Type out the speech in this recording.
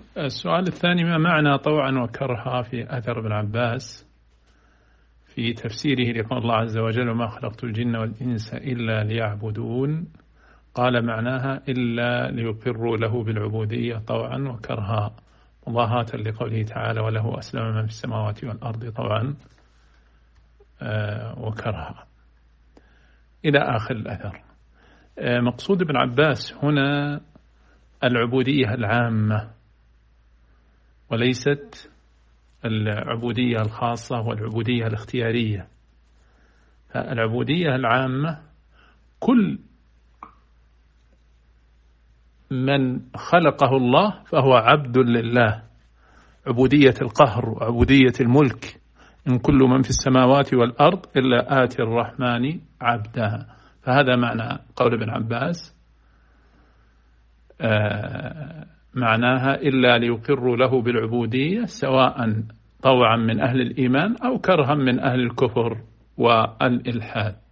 السؤال الثاني: ما معنى طوعا وكرها في أثر ابن عباس في تفسيره لقول الله عز وجل: وما خلقت الجن والإنس إلا ليعبدون؟ قال: معناها إلا ليقروا له بالعبودية طوعا وكرها، مضاهاة لقوله تعالى: وله أسلم من في السماوات والأرض طوعا وكرها، إلى آخر الأثر. مقصود ابن عباس هنا العبودية العامة، وليست العبودية الخاصة والعبودية الاختيارية. فالعبودية العامة كل من خلقه الله فهو عبد لله، عبودية القهر وعبودية الملك. إن كل من في السماوات والأرض إلا آتي الرحمن عبدا. فهذا معنى قول ابن عباس، معناها إلا ليقروا له بالعبودية، سواء طوعا من أهل الإيمان أو كرها من أهل الكفر والإلحاد.